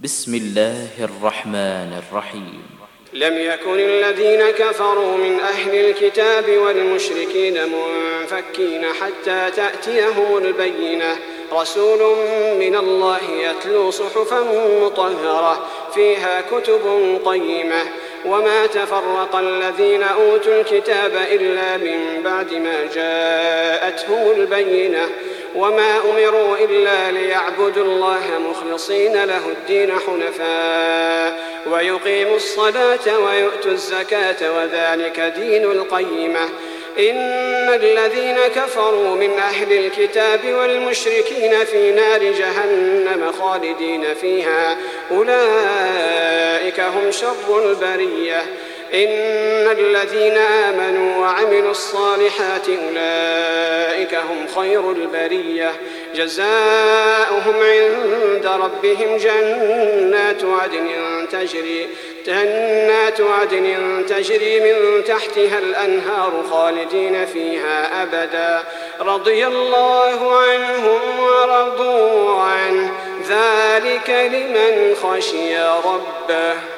بسم الله الرحمن الرحيم. لم يكن الذين كفروا من أهل الكتاب والمشركين منفكين حتى تأتيهم البينة، رسول من الله يتلو صحفا مطهرة فيها كتب قيمة. وما تفرق الذين أوتوا الكتاب إلا من بعد ما جاءتهم البينة، وما أمروا إلا ليعبدوا الله مخلصين له الدين حنفاء ويقيموا الصلاة ويؤتوا الزكاة وذلك دين القيمة. إن الذين كفروا من أهل الكتاب والمشركين في نار جهنم خالدين فيها أولئك هم شر البرية. إن الذين آمنوا وعملوا الصالحات أولئك هم خير البرية، جزاؤهم عند ربهم جنات عدن تجري من تحتها الأنهار خالدين فيها أبدا، رضي الله عنهم ورضوا عنه، ذلك لمن خشي ربه.